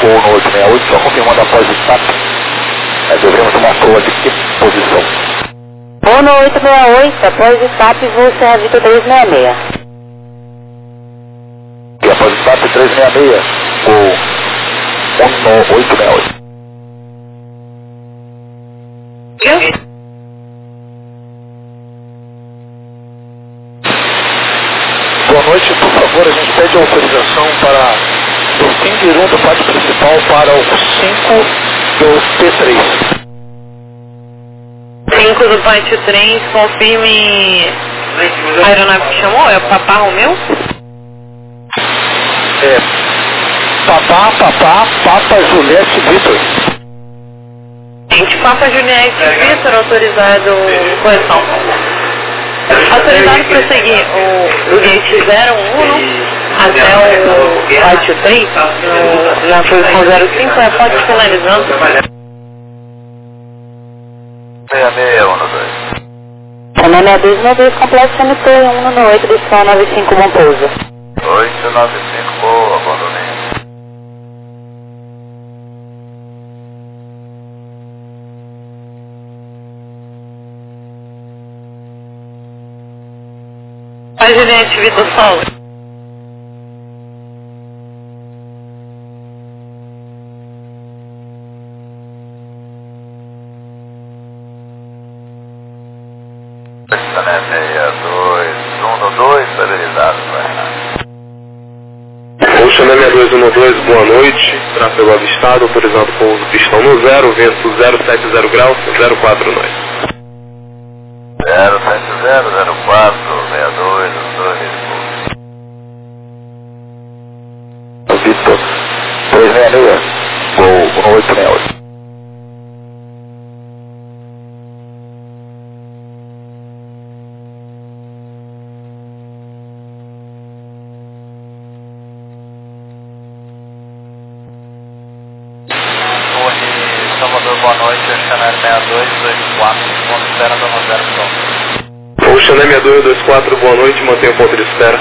voo no 868, só confirmando após o SAP. Devemos uma proa de que posição? Voo no 868, após o SAP, voo Serra Vitor 366. E após o SAP 366, voo 868. Boa noite, por favor, a gente pede autorização para descender do pátio principal para o 5 do P3. 5 do pátio 3, confirme a aeronave que chamou, é o Papá Romeu? Papa Juliette Vitor. Gente, Papa Juliette Vitor, autorizado, correção. Autorizado para seguir o gate 01 até o pátio 3, na posição 05, é pode finalizando. 6612. Canal 62, complexo MT 198, decisão 95, bom pouso. 895, boa, abandonei. Pai Juliette Vitor Sol. Estané 6212, estabilizado, Voo Chané 6212, boa noite. Tráfego avistado, autorizado pouso pistão no 0, vento 070 graus, 04 nós. 07004 62 2 Vitor 366, voo 868. Salvador, boa noite, Chanel 6224, ponto de espera da 90 Sol. Voo Chané 6224, boa noite, mantenha o ponto de espera.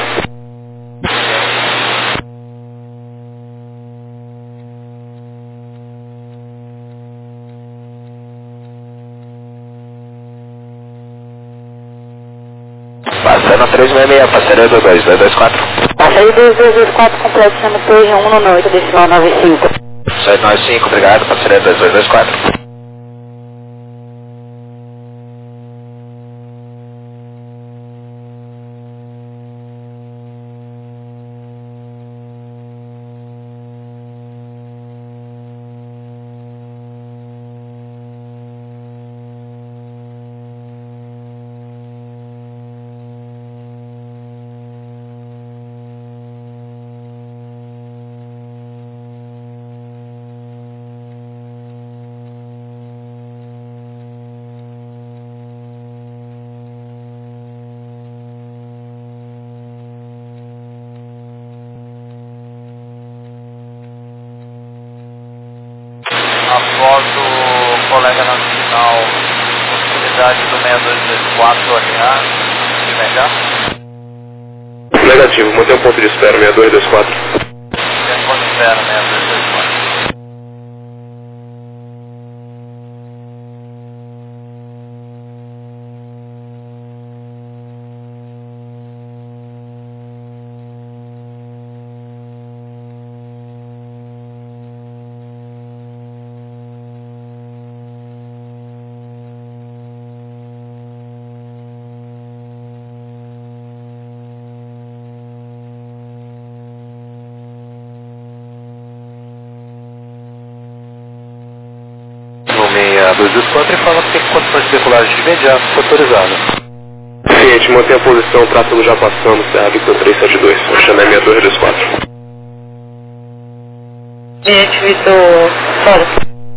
Passando 366, passaria 224. Passaria 2224, complexo MT 198, decisão 95. 795, obrigado, passaria 2224. Após o colega nacional, possibilidade do 6224 alinhar, de melhor? Negativo, mantenha o ponto de espera 6224. Tempo de espera 6224. A 224 e fala que tem condições de decolagem de imediato, autorizado. Ciente, mantenha a posição, tráfego já passamos, Serra Vitor 372, Voo Chané 6224. Juliette Vitor Sol.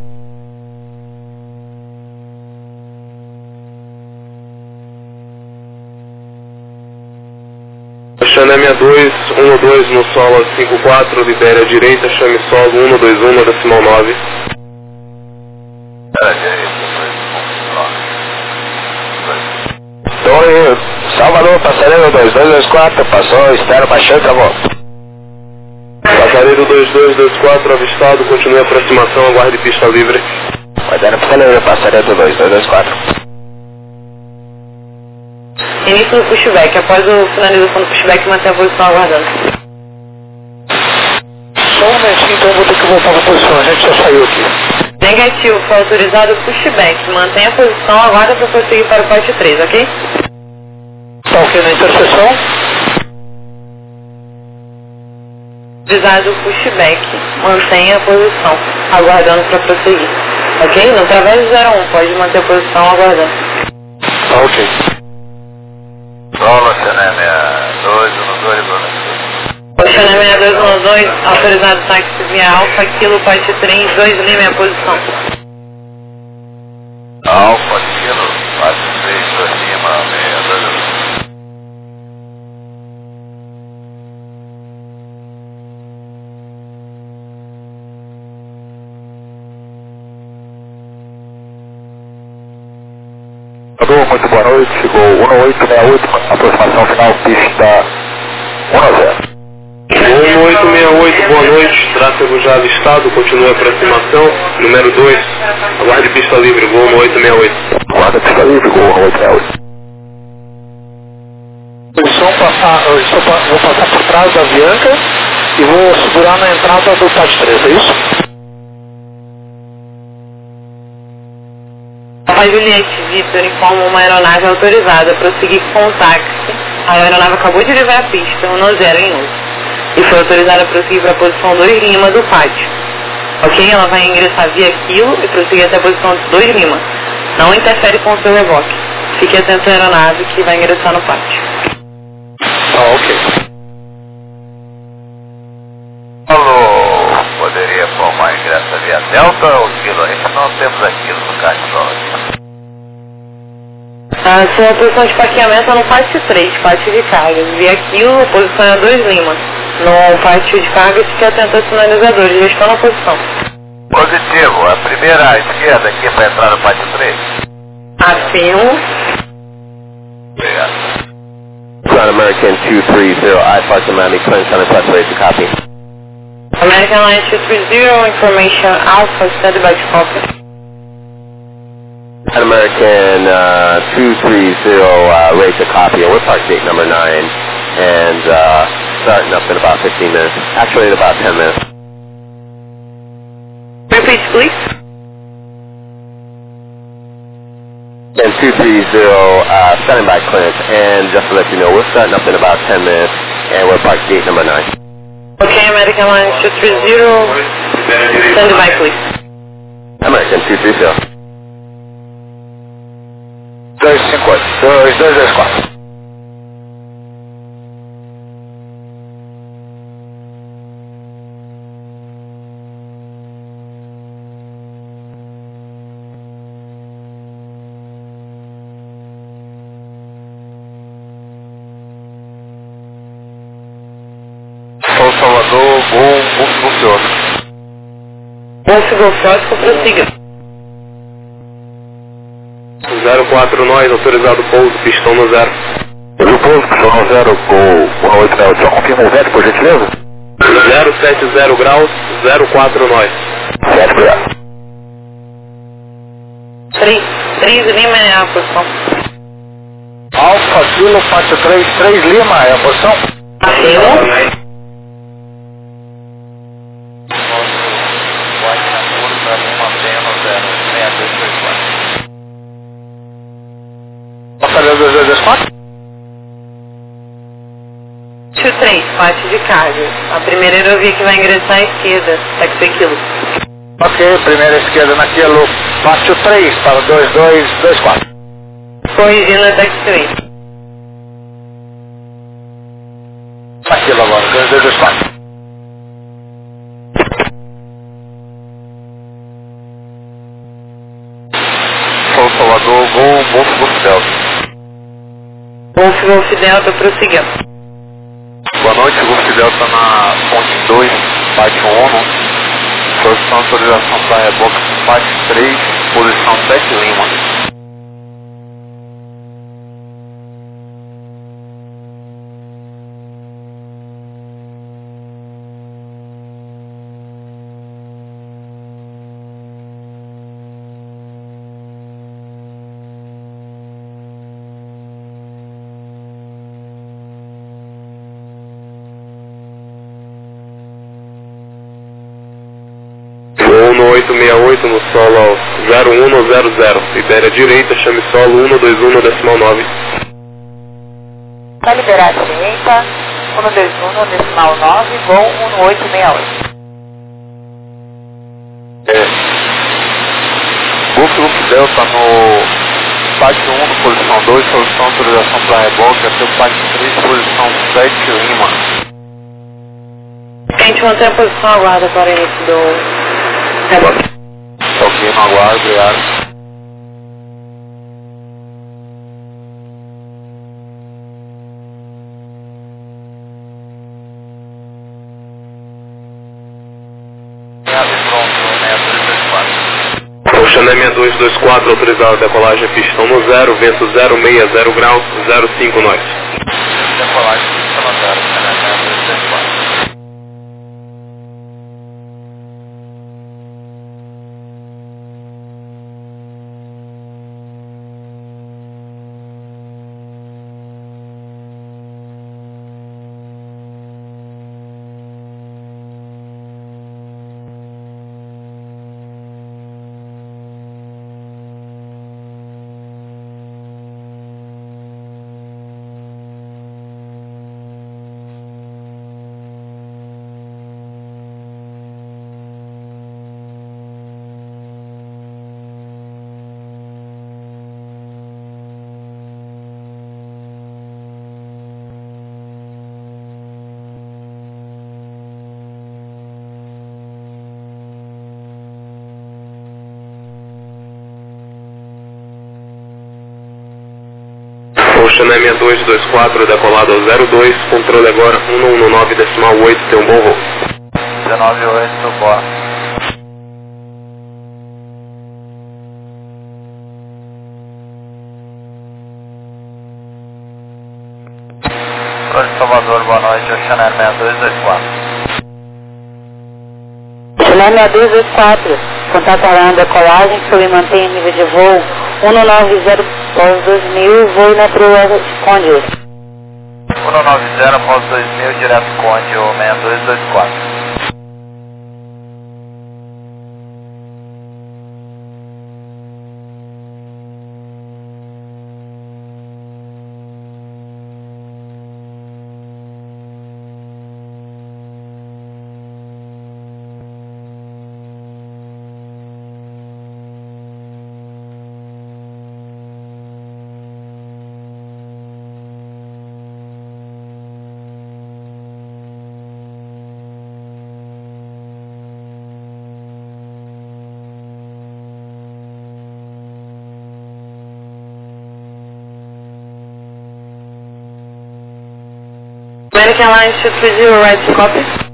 Chané 6212 no solo 54, libere à direita, chame solo 121 decimal 9. Salvador, passareiro 2224, passou, espera, baixou e acabou. Passa Passaredo 2224 avistado, continue a aproximação, aguarde pista livre. Guardando Passaredo, Passaredo 2224. Início do pushback. Após a finalização do pushback, mantém a posição aguardando. Só um momentinho, então eu vou ter que voltar para a posição, a gente já saiu aqui. Negativo, foi autorizado o pushback. Mantém a posição, aguarda para prosseguir para o pote 3, ok? Tá ok na interseção? Autorizado o pushback. Mantém a posição, aguardando para prosseguir. Ok? No través 01, pode manter a posição aguardando. Tá ok. Solo, Xané 6212, boa noite. Xané 6212, autorizado táxi via Alfa, Kilo, pote 3, 2 Lima, a posição. Alfa, Kilo, 43, 2 Lima, 6212. Muito boa noite, chegou 1868, aproximação final, pista 10. 1868, boa noite, tráfego já avistado, continue a aproximação, número 2, aguarde pista livre, voo 1868. Guarda pista livre, gol 1868. Vou passar por trás da Avianca e vou segurar na entrada do PAT 3, é isso? A Juliette Vitor informa uma aeronave autorizada a prosseguir com o táxi. A aeronave acabou de levar a pista, 10 em uso. E foi autorizada a prosseguir para a posição 2 Lima do pátio. Ok? Ela vai ingressar via Kilo e prosseguir até a posição 2 Lima. Não interfere com o seu reboque. Fique atento à aeronave que vai ingressar no pátio. Ah, ok. Alô, poderia formar ingresso via Delta ou Kilo? A gente não temos aquilo no cartão. A sua posição de parqueamento é no pátio 3, pátio de carga. Via Kilo, a posição é 2 Lima. No pátio de carga, fique atento aos sinalizadores, já estão na posição. Positivo, a primeira à esquerda aqui para entrar no pátio 3. Afirmo. Obrigado. Ground American 230, I Park Miami, clearance on the way to copy. American Line 230, information Alpha, standby to copy. American 230, rate to copy, and we're park gate number 9, and starting up in about 15 minutes, actually in about 10 minutes. Repeat, please. And 230, standing by clearance, and just to let you know, we're starting up in about 10 minutes, and we're park gate number 9. Okay, American Line 230, standby please. American 230. 2224. São Salvador, bom funciona. Bom Golfótico, prossiga. 04 nós, autorizado pouso, pistão no 0. O pouso, pistão no 0, gol 18, só confirma o vento, por gentileza? 070 graus, 04 nós. 7 graus. 3 Lima é a posição. Alfa, Kilo, pátio 3 Lima é a posição? Afirmo. Passaria 2224? 3, pátio de carga. A primeira aerovia que vai ingressar à esquerda, taxi Kilo. Ok, primeira esquerda na Kilo, pátio 3 para 2224. Corrigindo a taxi 3. Na Kilo agora, 2224. São Salvador, bom Delta. Golf Delta, prossiga. Boa noite, Golf Delta na ponte 2, pátio 1. Solicitando autorização para reboque, pátio 3, posição 7 Lima. 868 no solo 0100. Libere direita, chame solo 121.9. Tá liberado direita, 121.9, voo 1868. Golf Delta no pátio 1, posição 2, solução autorização para reboque, até o pátio 3, posição 7, Lima. A gente mantém a posição aguarda para o início do reboque. Ok, no aguardo, obrigado. Oceané 6224, autorizado a decolagem, pistão no 0, vento 060 graus, 05 nós. Decolagem, pistão no 0, Oceané 6224. Oceané 6224, decolado ao 02, controle agora 119.8, tem um bom voo. 198, bora. Controle Salvador, boa noite, Oceané 6224. Oceané 6224, contato alarme decolagem, que eu mantenho nível de voo 190 após 2000, voo na Cruz Conde. 190 após 2000, direto Conde, ou 6224. American Airlines 230, right, copy.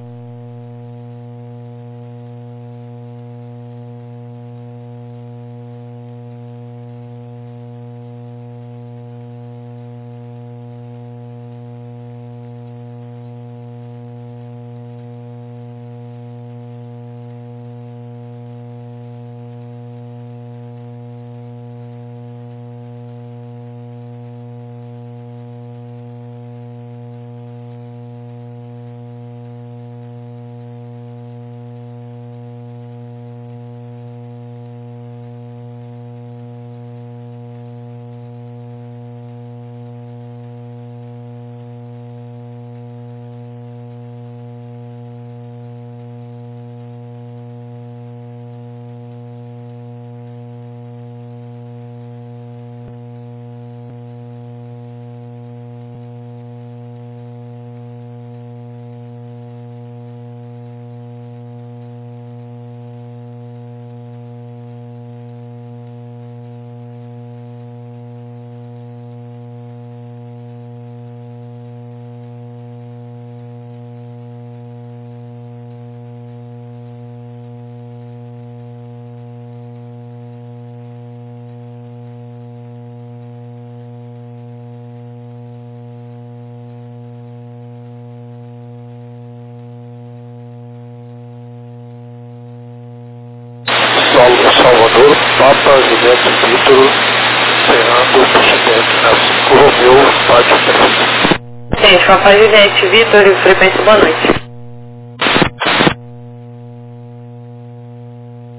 Salvador, Papa Juliette Vitor, Fernando Presidente na 5 Romeu, Pátio 3. Gente, Papa Juliette Vitor e frequência, boa noite.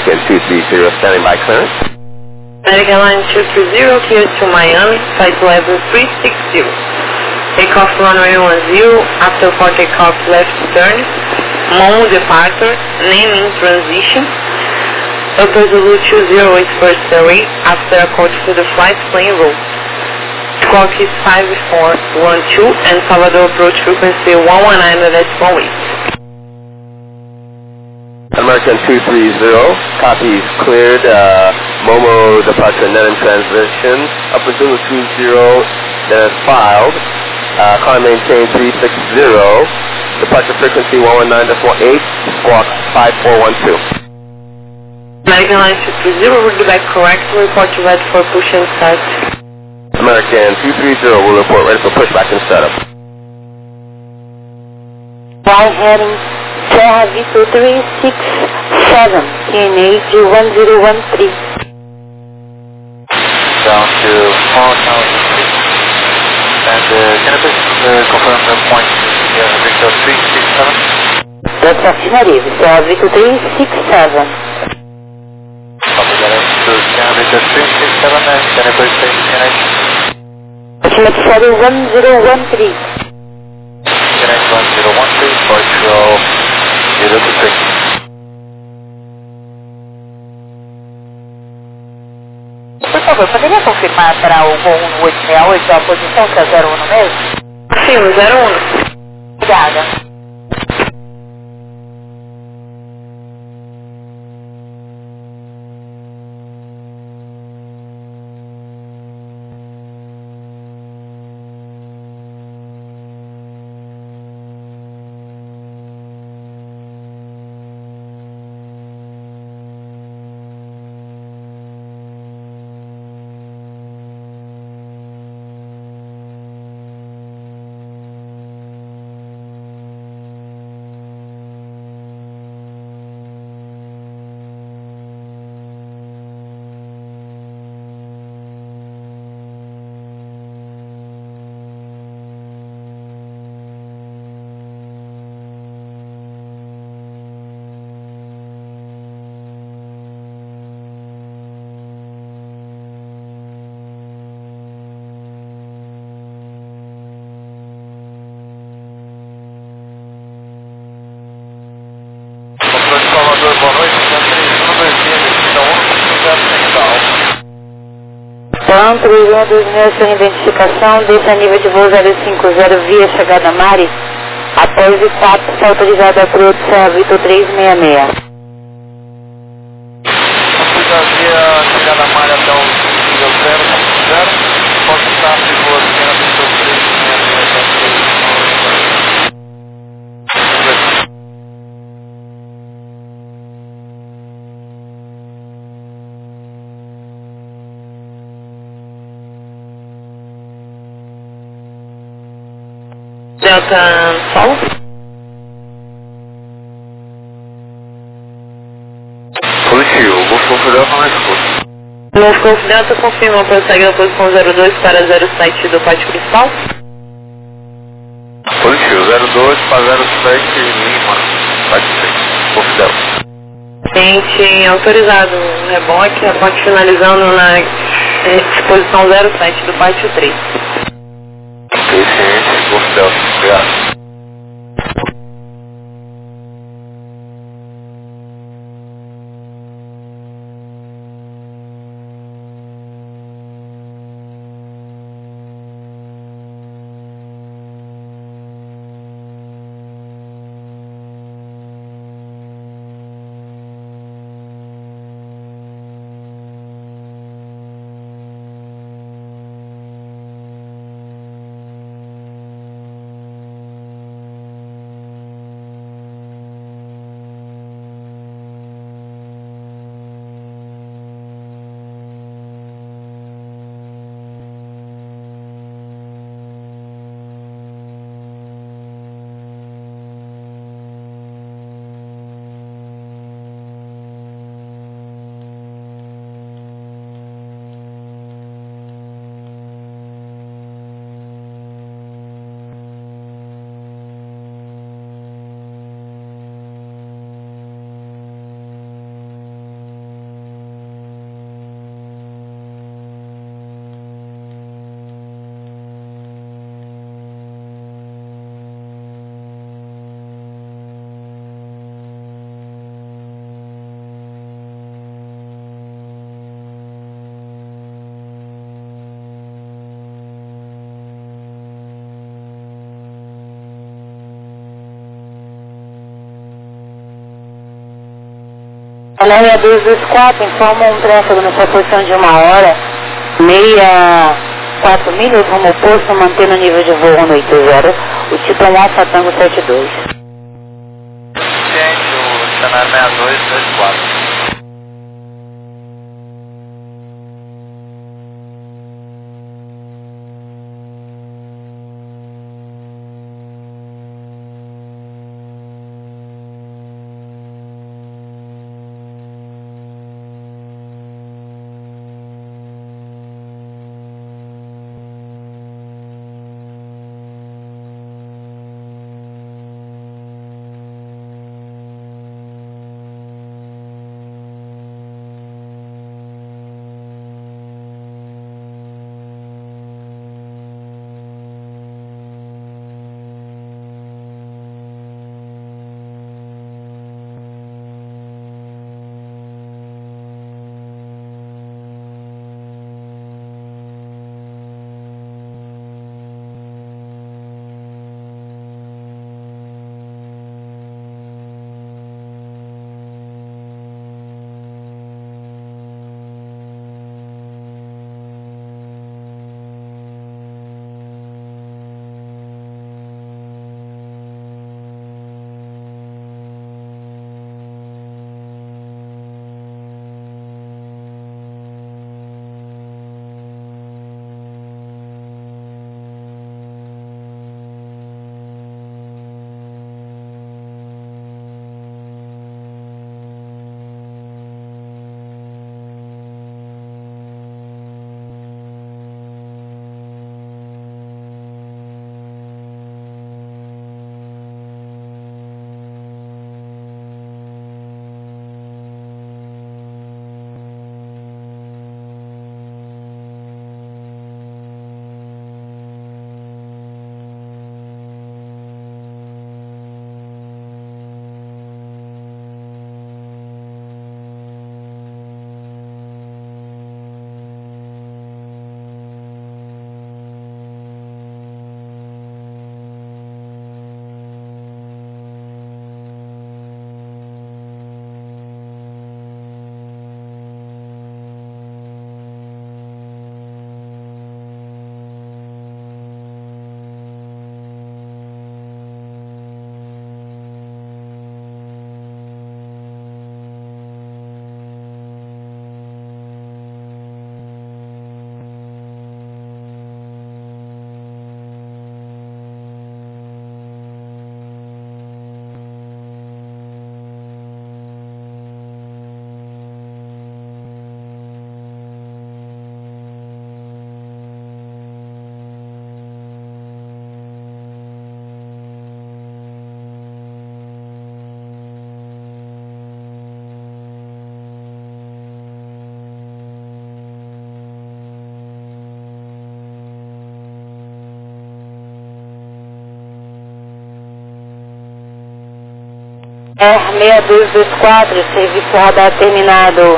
American 230 standing by clearance. American Line 230, clear to Miami, flight level 360. Takeoff runway 10, after for takeoff left turn, MON departure, name in transition, Upper Zulu 208 first away, after according to the flight plane rule. Squawk is 5412 and Salvador approach frequency 119.18. American 230, copies cleared, Momo departure net in transition, Upper Zulu 20, that is filed, car maintain 360, departure frequency 119.18, squawk 5412. American Line 230 will be back correct, report to ready for push and start. American 230 will report ready for pushback and startup. Fly heading Sierra Victor 367, QNH 1013. Down to 4006. And can I please confirm the point Sierra Victor 367? That's affirmative, Sierra Victor 367. Copy that is to Sierra Victor 367 and can I please say QNH? Ultimate Shadow 1013. QNH 1013 for 023. Por favor, poderia confirmar para o voo 1868 a posição que é 01 mesmo? Sim, 01. Obrigada. Salvador, boa noite. Plan 312 sem identificação, desce a nível de voo 050 via chegada Mari, após o 4, está autorizado a piloto Sierra Victor 366. Via chegada Mari até o nível 0, pode estar piloto Sierra Victor 366. Delta Sol. Positivo, Moscou Delta na escuta. Moscou Delta confirma, prossegue na posição 02 para 07 do pátio principal. Positivo, 02 para 07 Lima, pátio 6, Moscou Delta. Gente, autorizado o reboque finalizando na posição 07 do pátio 3. Ok, ciente, Moscou Delta, obrigado. Na 6224, informa um tráfego na sua posição de 1 hora, 4 milhas, rumo oposto, mantendo o nível de voo 180, o tipo é um Alfa Tango 72. Gente, o cenário 6224. R6224, serviço radar terminado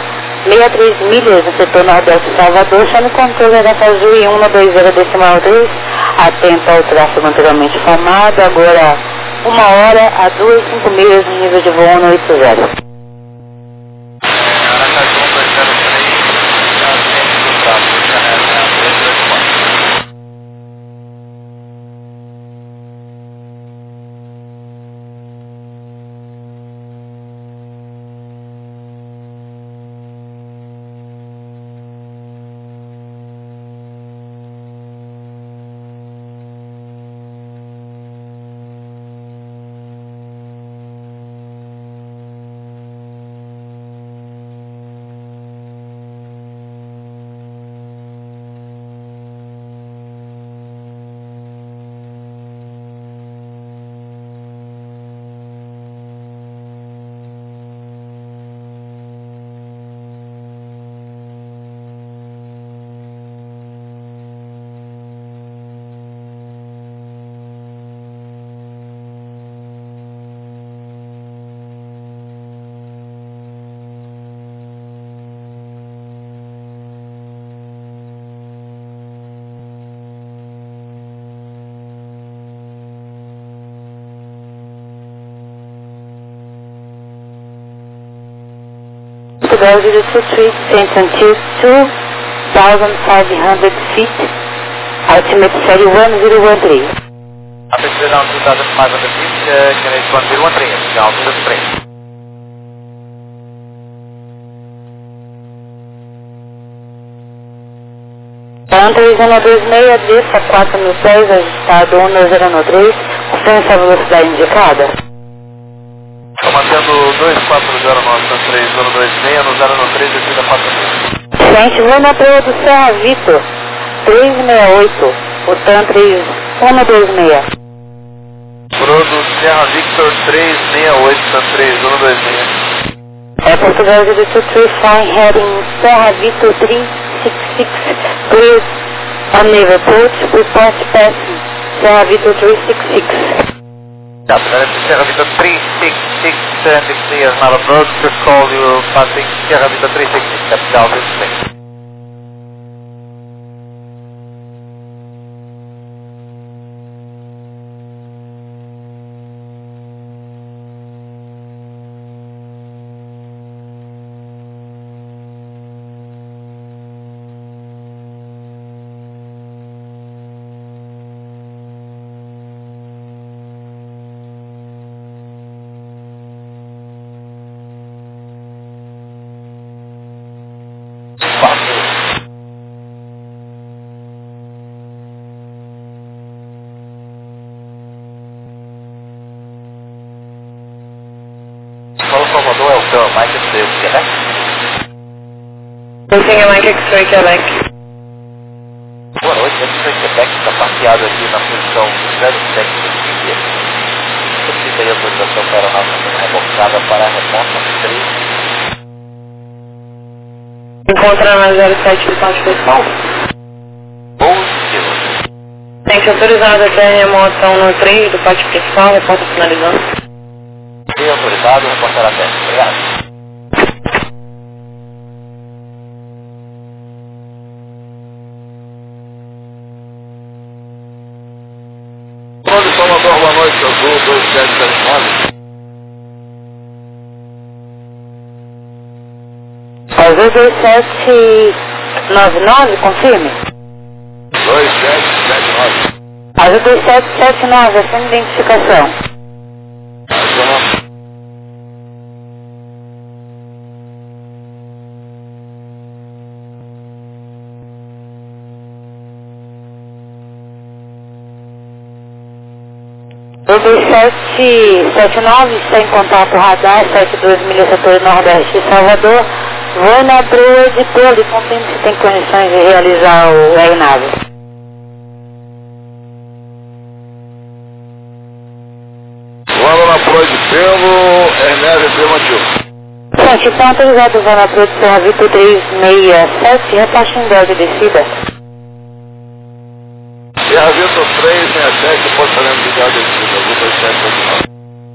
63 milhas no setor nordeste de Salvador, chame controle da Fazul 120.3, atento ao tráfego anteriormente formado, agora 1 hora a 2,5 milhas no nível de voo 180. Portugal 023, sent until 2,500 feet, ultimate series 1013. Altitude down 2,500 feet, Canadian 1013, altitude 3. Então 3126, desça 4.000 pés, ajustado 1013, confirme essa velocidade indicada. Estou mantendo 2409-3026 no 093, descida 4.000. Gente, vou na proa do Serra Vitor, 368, o TAN 3126. Prodo Serra Victor 368, TAN 3126. É Portugal 023, flying heading Serra Vitor 366, please on naval approach, report passing Serra Vitor 366. Serra Vitor 366, traffic clear, now approach, just call you passing Serra Vitor 366, capital 26. Salvador é o seu Mike X-Ray, Quebec? Sim, é Mike X-Ray, Quebec. Boa noite, X-Ray Quebec está parqueado aqui na posição 07 do Quebec. Solicita aí a autorização para a aeronave sendo rebocada para a resposta 3. Encontra na 07 do Ponte Pessoal. Positivo. Tem que autorizar até a remoção no 3 do Ponte Pessoal, reporta finalizando. Bem autorizado, reportar a teste. Obrigado. Prodo Salvador, boa noite, Azul 2779. Azul 2799, confirme. 2779. Azul 2779, essa identificação. O 2779 está em contato radar, 72 milhas setor nordeste de Salvador. Vou na proa de Pelo e confirme se tem condições de realizar o aeronave. Voando na proa de Pelo, Ernésio afirmativo. Gente, está autorizado o voo na proa de Serra Vitor 367, repaste em Bel de descida. Serra Vitor 367, pode fazer ligado aqui, Azul 2779.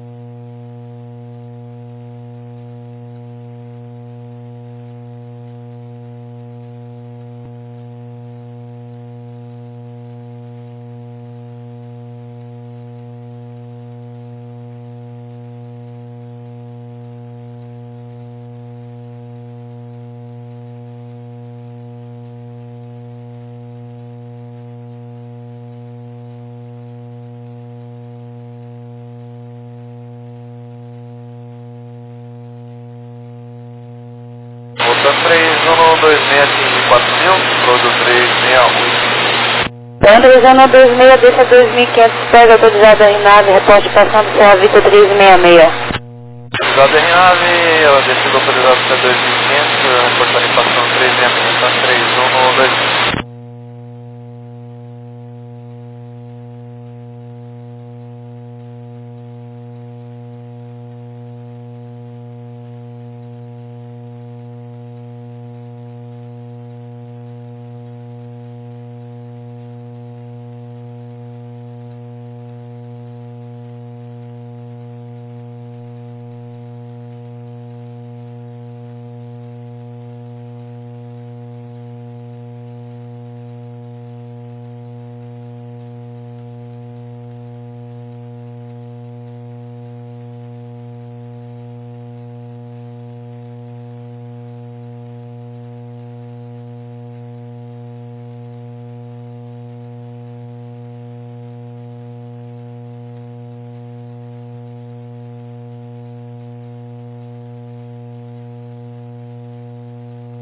Voltando 3126 4.000, Prodo 368. Autorizando 26, desça 2.500 pés, autorizado a nave, reporte passando Serra Vitor 366. Autorizado em nave, ela descida autorizada até 2.500, reportando em passão 366, 3126.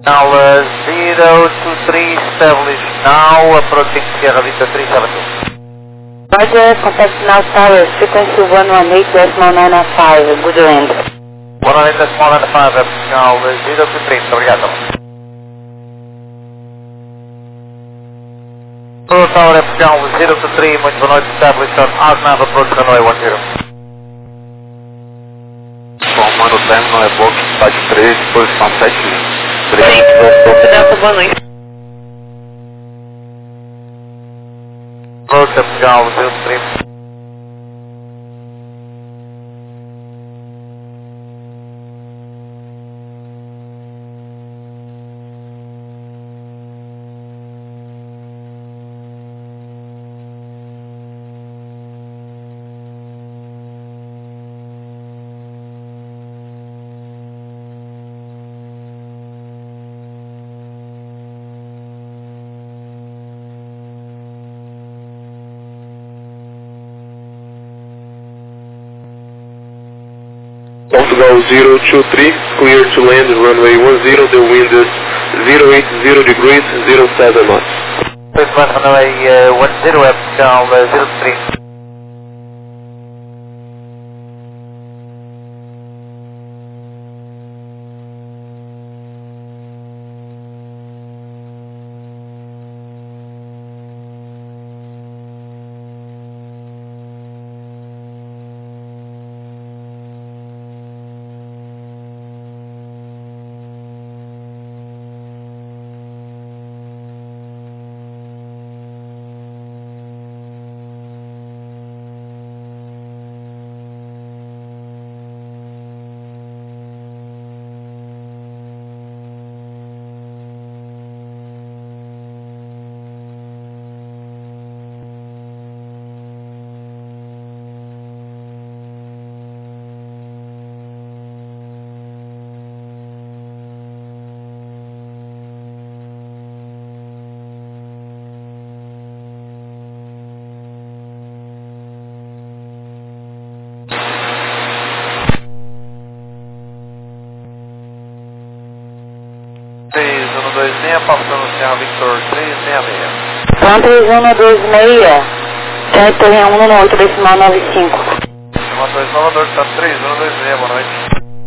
Now 023 established now, approaching Sierra Vista 372. Roger, contact now tower, frequency 118.995, good land. 118.995, now 023, obrigado. Tower Portugal 023, muito boa noite, established on Arnav, approach Hanoi 10. Formando o término é box, site 3, posição 7. Delta, boa noite. Approach Portugal 03. Portugal 023, clear to land, runway 10, the wind is 080 degrees, 07 knots. Please land Hanoi 10, Portugal 03. Passando Sierra Victor 366. São 3126, Torre 118.95. Motor Salvador, está 3126, boa noite.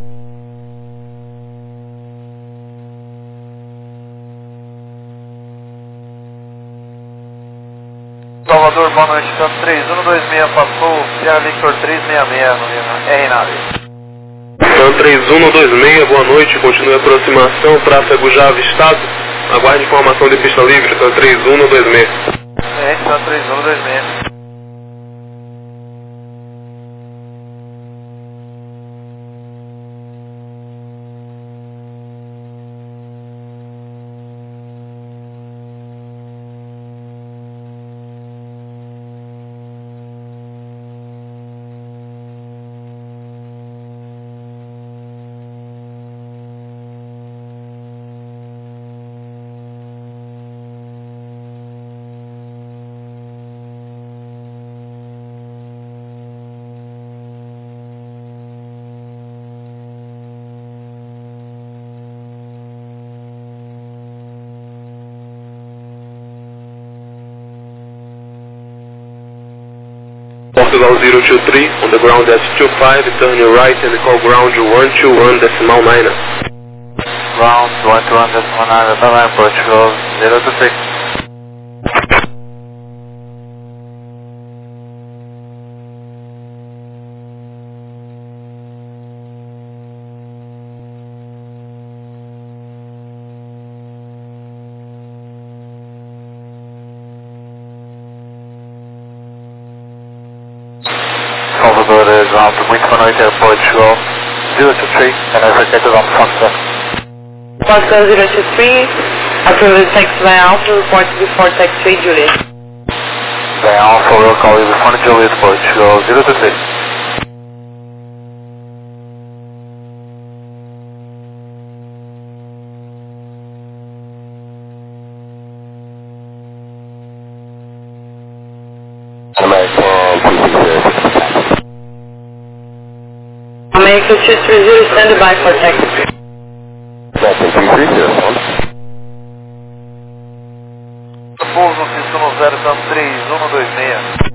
Salvador, boa noite, está 3126, passou Sierra Victor 366, R nave. Então 3126, boa noite, continue a aproximação, tráfego já avistado, aguarde informação de pista livre, então 3126. Está 3126. Portugal 023, on the ground at 25, turn your right and call ground 121.9. Ground 121.9, bye-bye, Portugal 026. Salvador, ground, muito boa noite, Portugal 023, and as I said, on Sunset. Portugal 023, approve taxi by Alpha, report before taxi Juliet. By Alpha, we'll call you before Juliet, Portugal 026. American 230, stand by for taxi. American 230, sound. Pouso 610, está 3126.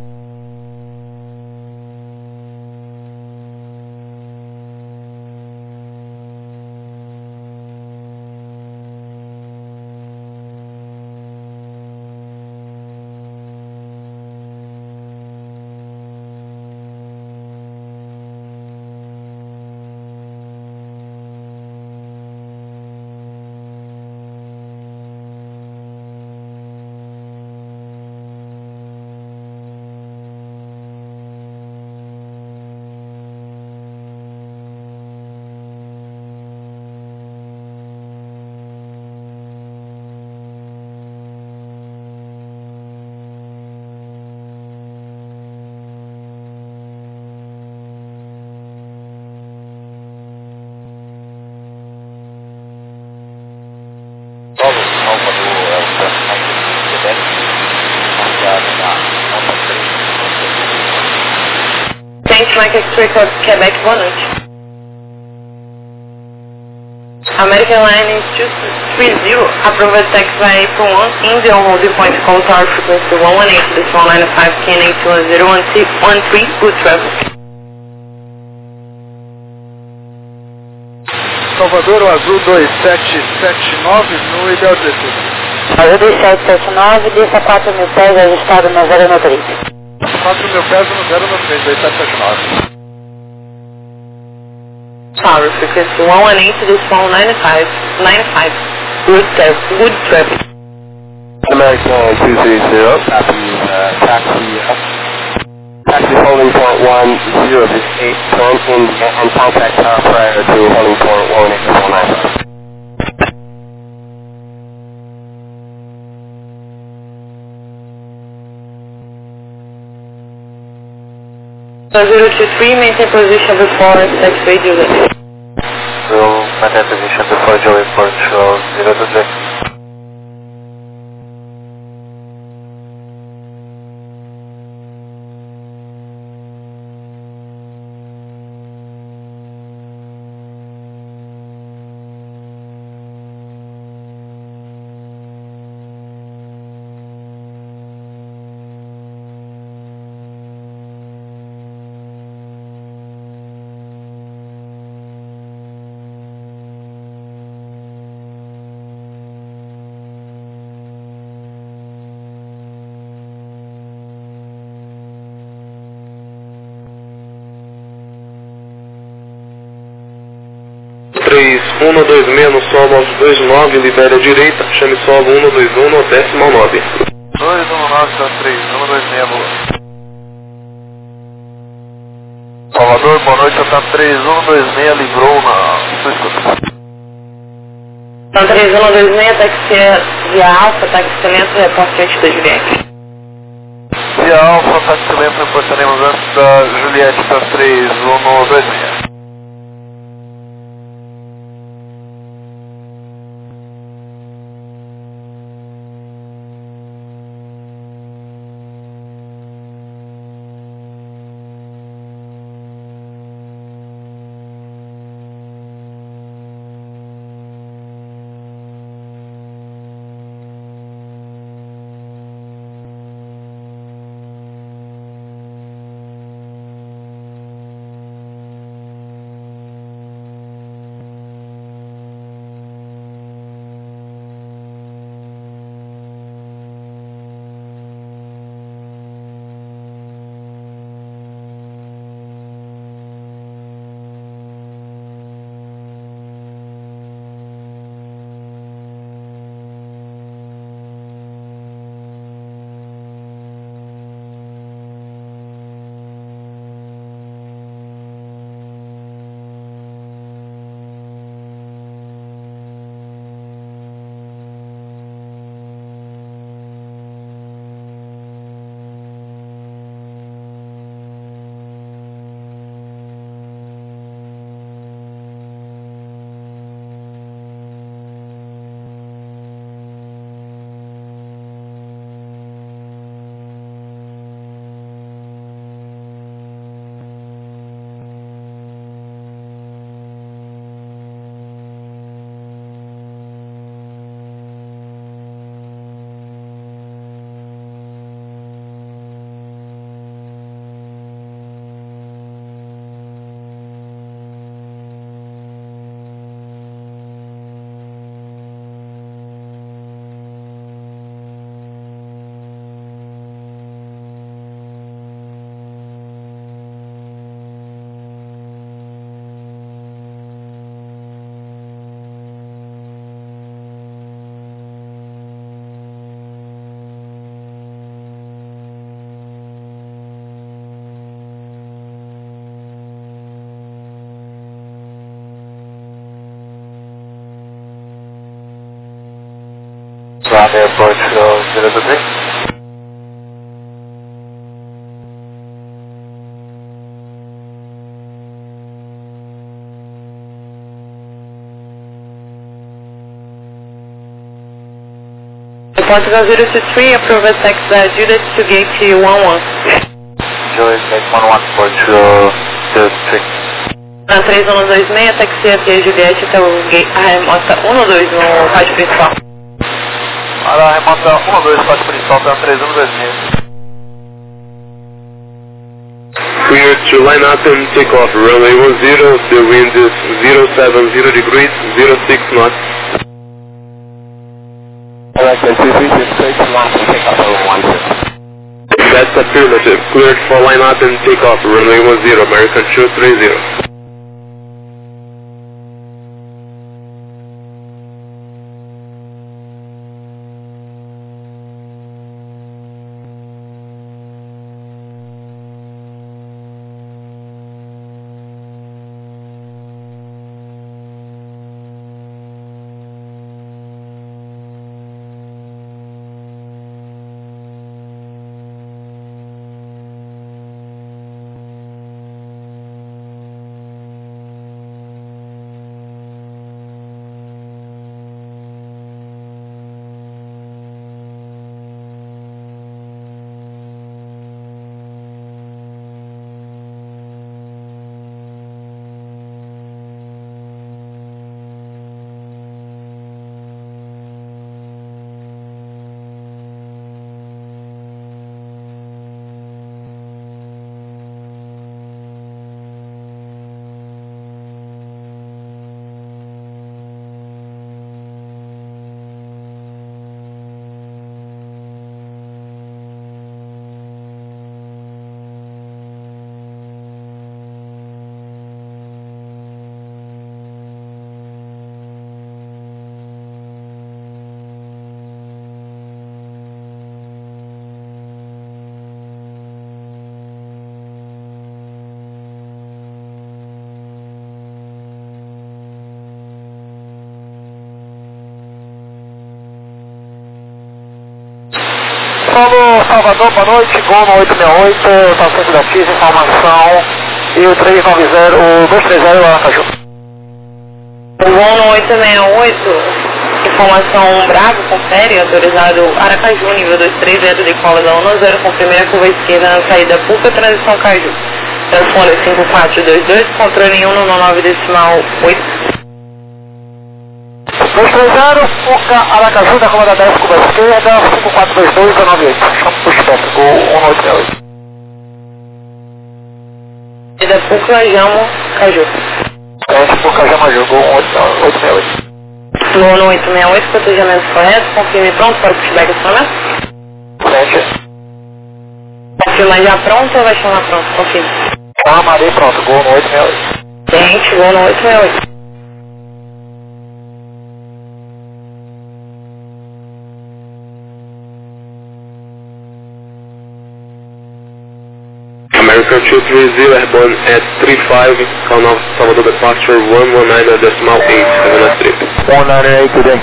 Mike X-Ray Quebec, boa noite. American Line 230, approva tax vai from 1 India on holding point, call tower frequency 118, this 195, KNA 21013, good traffic. Salvador, o azul 2779 no ideal 16. Azul 2779, desça 4.000 pés, ajustado no 093. 4.000 pés no 093, 2779. Tower frequency 118 to this 195, good traffic. American 230, copy, taxi holding point 10, this 8, turn India and contact tower prior to holding point 18495. 023, maintain position before X-ray Juliet. Will maintain position before Juliet for show 026. no solo aos 29, libere à direita, chame solo 121 no 19. 219, está 3126, boa. Salvador, boa noite, está 3126, livrou na sua escuta. Então 3126, táxi via Alfa, táxi lento, reporte antes da Juliette. Via Alfa, táxi lento, reportaremos antes da Juliette, está 3126. Airport 023. Portugal 023, approve taxi Juliet to gate 11. Juliet, gate 11, Portugal 03. Na 3126, taxi aqui Juliette até o gate, a remota 12 no pátio principal. Para a remota 12, pátio principal, tá 3126. Clear to line up and take off. Runway 10, the wind is 070 degrees, 06 knots. Alright, then 23, straight to line and take off over 16. That's affirmative. Cleared for line up and take off. Runway 10, American 230. Paulo Salvador, boa noite, Gol no 868, está sempre da X, informação, e o 390, o 230 Aracaju. O Gol no 868, informação Bravo, confere, autorizado Aracaju, nível 230, decola da 10 com primeira curva esquerda na saída Puca, transição Caju. Transponder 5422, controle 1 no 9 decimal 8. 230, Puca, Aracaju, da comanda 10, curva esquerda, 5422, 98. Chama o espectro, Gol 1868. Saída Puca, Jamo, Caju. Puca, Jamo, Gol 1868. No 868, protejamento correto, confirme pronto para o pushback acionamento. Confirma já pronto ou vai chamar pronto? Confirme. Chamarei pronto, Gol no 868. Gente, Gol no 868. American 230, airborne at 35, count off Salvador departure 119.8, have a nice trip. 198 today.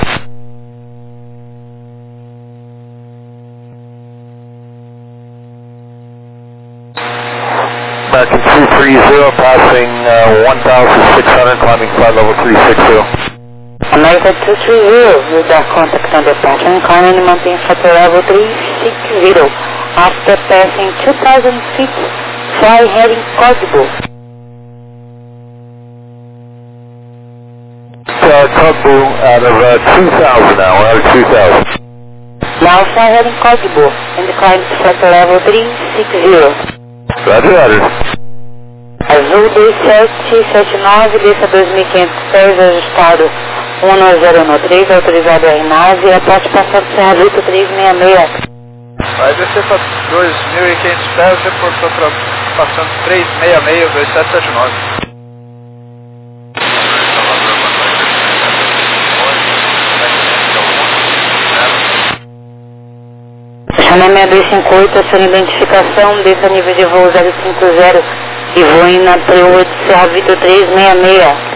American 230, passing 1,600, climbing flight level 360. American 230, with our contact on departure and climbing and mounting flight level 360. After passing 2,000 feet, fly heading Kosovo. Kosovo out of 2,000 now, we're out of 2,000. Now fly heading Kosovo and climb to flight level 360. Roger, roger. Azul 2779, desça 2.500 pés, ajustado 1013, autorizado a RNAV e após passando Serra Vita 366. Vai descer para 2.500 pés, depois estou passando 366, 2779. Chama 6258, a sua identificação, desça nível de voo 050 e voe na P8 Serra Vita 366.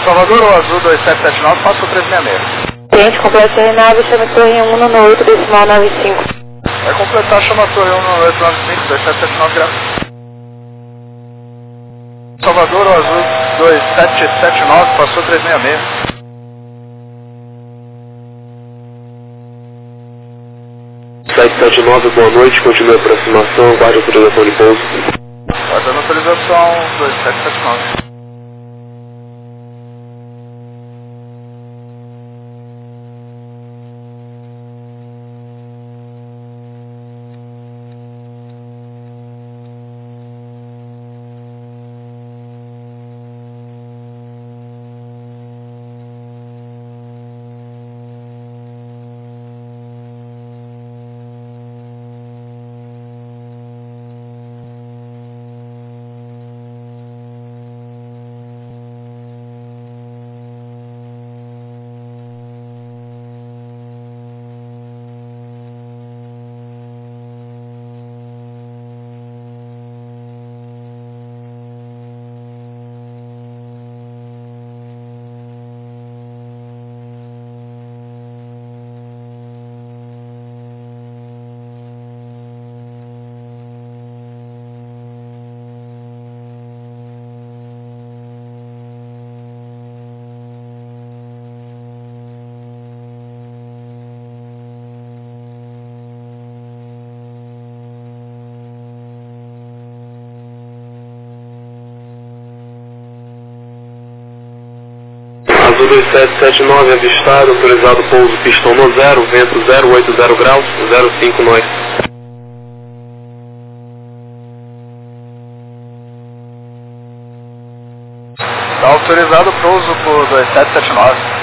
Salvador, o azul 2779, passou 366. Cliente, complete a aeronave, chame torre 1 no 8 decimal 95. Vai completar, chama a torre 1 no 895, 2779 graus. Salvador, o azul 2779, passou 366. Site 79, boa noite, continue a aproximação, guarde a autorização de pouso. Guardando autorização 2779. Azul 2779, avistado, autorizado pouso pistão no 0, vento 080 graus, 05 nós. Está autorizado o pouso por 2779.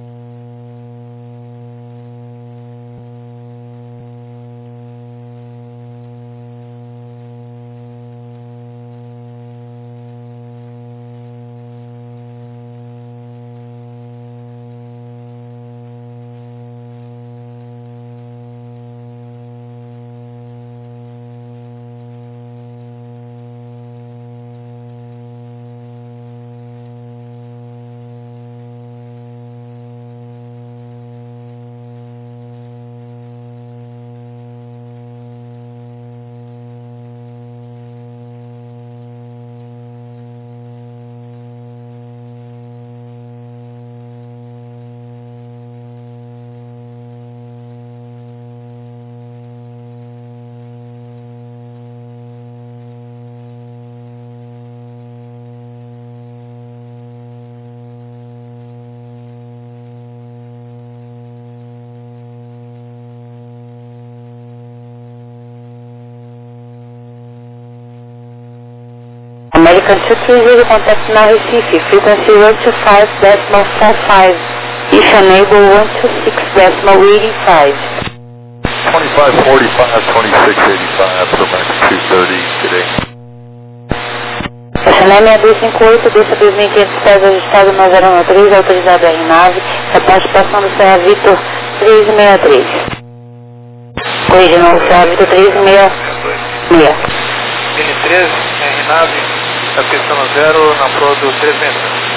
American 230, contact now Recife, frequency 125.45, if enable 126.85. 2545, 2685, American 230 today. Chanel 6258, desça 2.500 pés ajustado na 013, autorizado a nave, participação do Serra Vitor 363. Corrigindo o Serra Vitor 366. N13, R-Nave, está pistando 0 na proa do 363.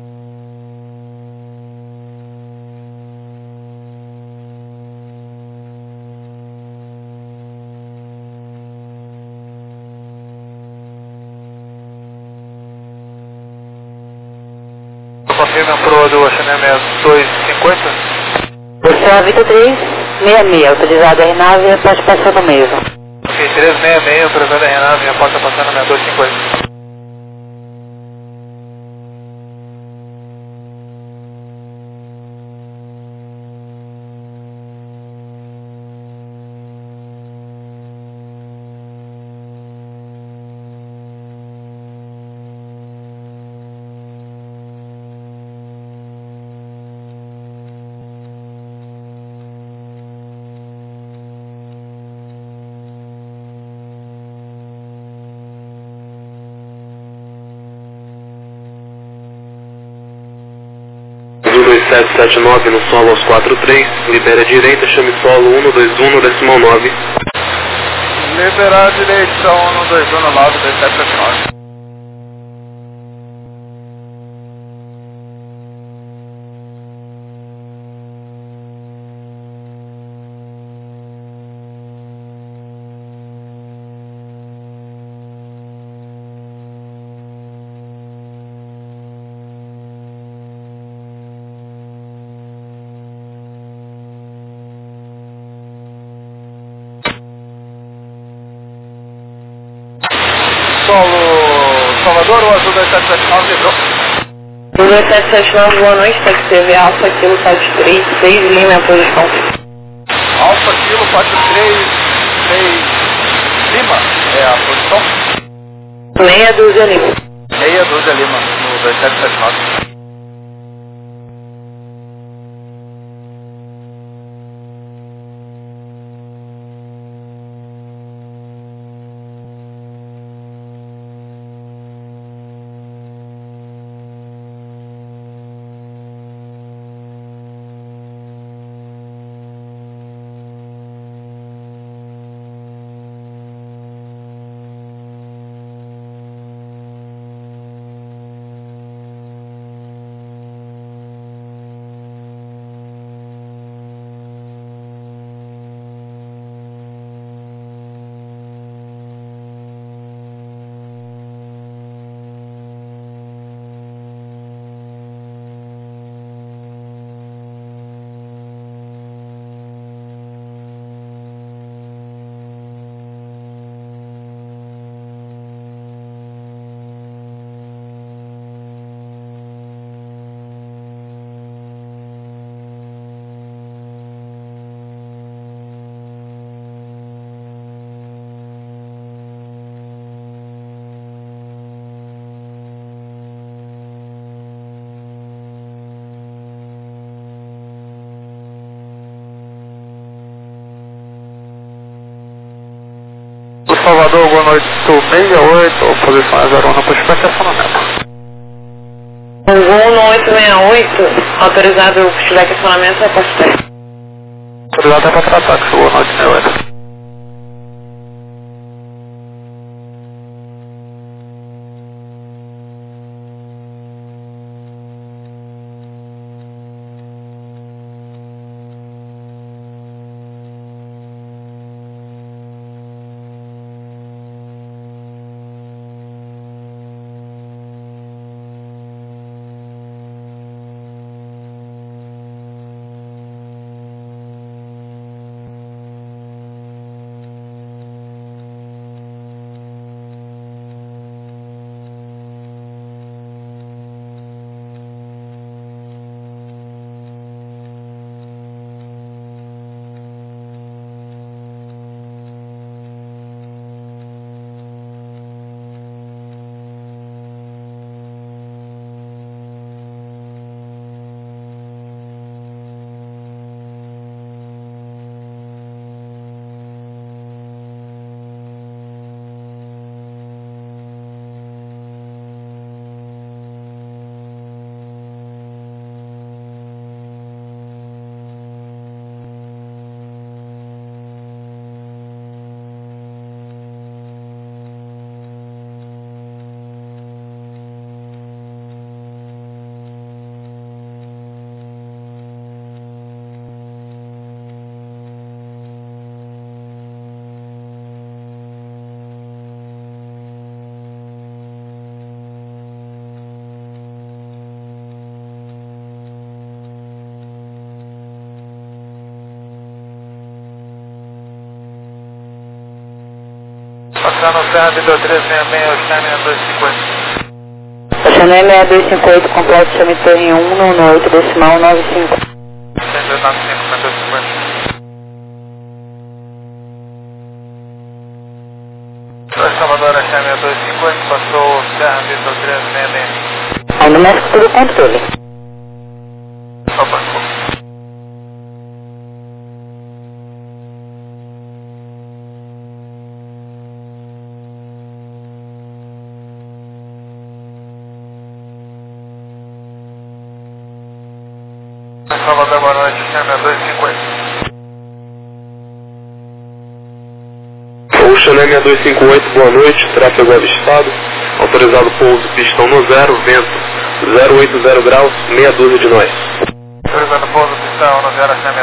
Confirma a proa do Chanel 250. O Serra Vitor 366, autorizado a nave, participação do mesmo. 366, autorizado a Renave, a porta passando na 250. Azul 2779 no solo aos 43, libera a direita, chame solo 121 decimal 9. Liberar a direita 121 9 2779. solo Salvador, o azul 2779 livrou. O 2779, boa noite, tem que TV Alfa Kilo 43, 6 Lima, a posição. Alfa Kilo 43, 6 Lima, é a posição? Meia dúzia Lima. Meia dúzia Lima, no 2779. Salvador, boa noite, 68, posição é 01 para estacionamento. O voo no 868, autorizado o estiver estacionamento, é posto 10. Autorizado é para ataque, boa noite, 68. Passando Serra Vitor 366, Oceania 250. Oceania 6258, completo chame Torre 1, no 8, decimal 95. 195, 250. Salvador, Oceania 250, passou Serra Vitor 366. Aí no México tudo controle. Só passou. Salvador, boa noite, Oceania 250. Oceania 6258, boa noite, tráfego avistado, autorizado pouso, pistão no 0, vento 080 graus, meia dúzia de nós. Autorizado pouso, pistão no 0, Oceania